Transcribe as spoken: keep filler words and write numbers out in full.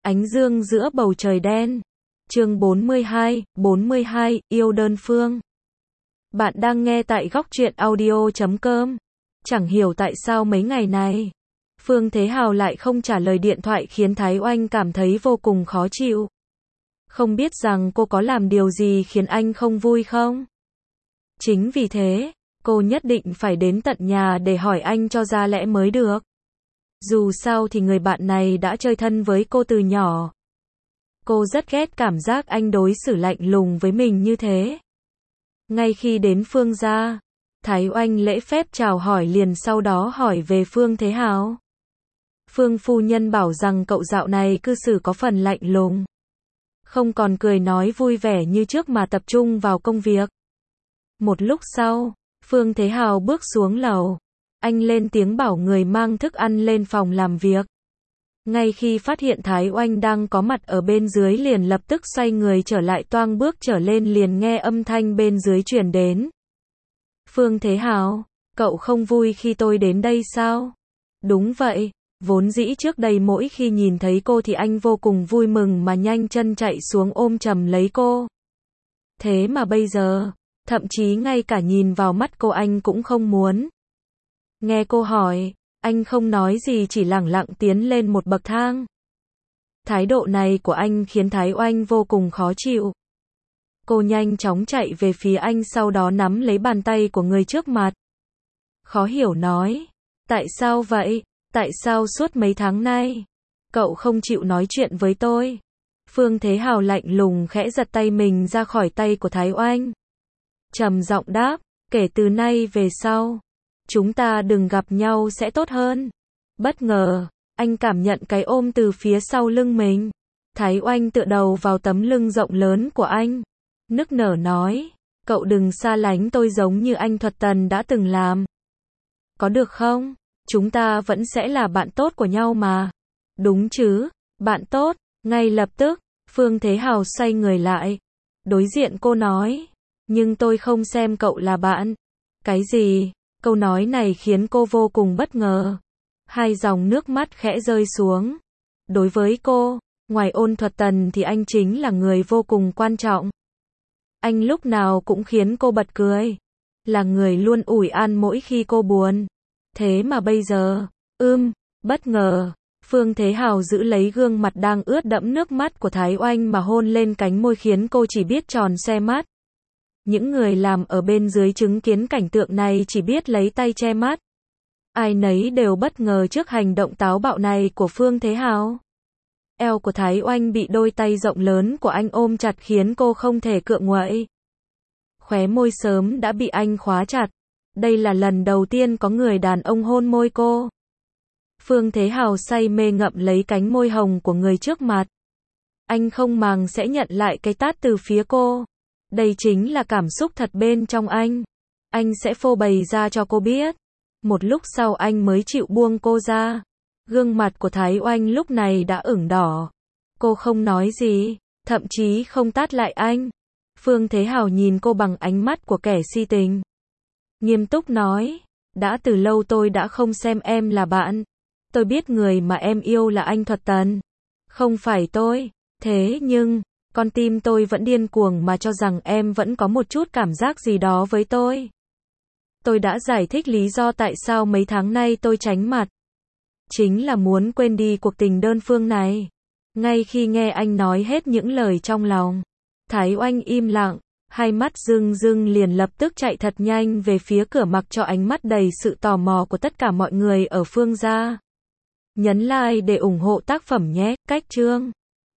Ánh dương giữa bầu trời đen. Chương bốn mươi hai, bốn mươi hai, yêu đơn phương. Bạn đang nghe tại góc truyện audio chấm com. Chẳng hiểu tại sao mấy ngày này, Phương Thế Hào lại không trả lời điện thoại khiến Thái Oanh cảm thấy vô cùng khó chịu. Không biết rằng cô có làm điều gì khiến anh không vui không? Chính vì thế, cô nhất định phải đến tận nhà để hỏi anh cho ra lẽ mới được. Dù sao thì người bạn này đã chơi thân với cô từ nhỏ. Cô rất ghét cảm giác anh đối xử lạnh lùng với mình như thế. Ngay khi đến Phương gia, Thái Oanh lễ phép chào hỏi liền sau đó hỏi về Phương Thế Hào. Phương phu nhân bảo rằng cậu dạo này cư xử có phần lạnh lùng. Không còn cười nói vui vẻ như trước mà tập trung vào công việc. Một lúc sau, Phương Thế Hào bước xuống lầu. Anh lên tiếng bảo người mang thức ăn lên phòng làm việc. Ngay khi phát hiện Thái Oanh đang có mặt ở bên dưới liền lập tức xoay người trở lại, toang bước trở lên liền nghe âm thanh bên dưới truyền đến. Phương Thế Hào, cậu không vui khi tôi đến đây sao? Đúng vậy, vốn dĩ trước đây mỗi khi nhìn thấy cô thì anh vô cùng vui mừng mà nhanh chân chạy xuống ôm chầm lấy cô. Thế mà bây giờ, thậm chí ngay cả nhìn vào mắt cô anh cũng không muốn. Nghe cô hỏi, anh không nói gì chỉ lẳng lặng tiến lên một bậc thang. Thái độ này của anh khiến Thái Oanh vô cùng khó chịu. Cô nhanh chóng chạy về phía anh sau đó nắm lấy bàn tay của người trước mặt. Khó hiểu nói, tại sao vậy? Tại sao suốt mấy tháng nay, cậu không chịu nói chuyện với tôi? Phương Thế Hào lạnh lùng khẽ giật tay mình ra khỏi tay của Thái Oanh. Trầm giọng đáp, kể từ nay về sau, chúng ta đừng gặp nhau sẽ tốt hơn. Bất ngờ, anh cảm nhận cái ôm từ phía sau lưng mình. Thái Oanh tựa đầu vào tấm lưng rộng lớn của anh. Nức nở nói, cậu đừng xa lánh tôi giống như anh Thuật Tần đã từng làm. Có được không? Chúng ta vẫn sẽ là bạn tốt của nhau mà. Đúng chứ, bạn tốt. Ngay lập tức, Phương Thế Hào xoay người lại. Đối diện cô nói, nhưng tôi không xem cậu là bạn. Cái gì? Câu nói này khiến cô vô cùng bất ngờ. Hai dòng nước mắt khẽ rơi xuống. Đối với cô, ngoài Ôn Thuật Tần thì anh chính là người vô cùng quan trọng. Anh lúc nào cũng khiến cô bật cười. Là người luôn ủi an mỗi khi cô buồn. Thế mà bây giờ, ưm, bất ngờ, Phương Thế Hào giữ lấy gương mặt đang ướt đẫm nước mắt của Thái Oanh mà hôn lên cánh môi khiến cô chỉ biết tròn xoe mắt. Những người làm ở bên dưới chứng kiến cảnh tượng này chỉ biết lấy tay che mắt. Ai nấy đều bất ngờ trước hành động táo bạo này của Phương Thế Hào. Eo của Thái Oanh bị đôi tay rộng lớn của anh ôm chặt khiến cô không thể cựa quậy. Khóe môi sớm đã bị anh khóa chặt. Đây là lần đầu tiên có người đàn ông hôn môi cô. Phương Thế Hào say mê ngậm lấy cánh môi hồng của người trước mặt. Anh không màng sẽ nhận lại cái tát từ phía cô. Đây chính là cảm xúc thật bên trong anh. Anh sẽ phô bày ra cho cô biết. Một lúc sau anh mới chịu buông cô ra. Gương mặt của Thái Oanh lúc này đã ửng đỏ. Cô không nói gì, thậm chí không tát lại anh. Phương Thế Hào nhìn cô bằng ánh mắt của kẻ si tình. Nghiêm túc nói, đã từ lâu tôi đã không xem em là bạn. Tôi biết người mà em yêu là anh Thuật Tần. Không phải tôi. Thế nhưng, con tim tôi vẫn điên cuồng mà cho rằng em vẫn có một chút cảm giác gì đó với tôi. Tôi đã giải thích lý do tại sao mấy tháng nay tôi tránh mặt. Chính là muốn quên đi cuộc tình đơn phương này. Ngay khi nghe anh nói hết những lời trong lòng, Thái Oanh im lặng, hai mắt rưng rưng liền lập tức chạy thật nhanh về phía cửa mặc cho ánh mắt đầy sự tò mò của tất cả mọi người ở Phương gia. Nhấn like để ủng hộ tác phẩm nhé, cách chương.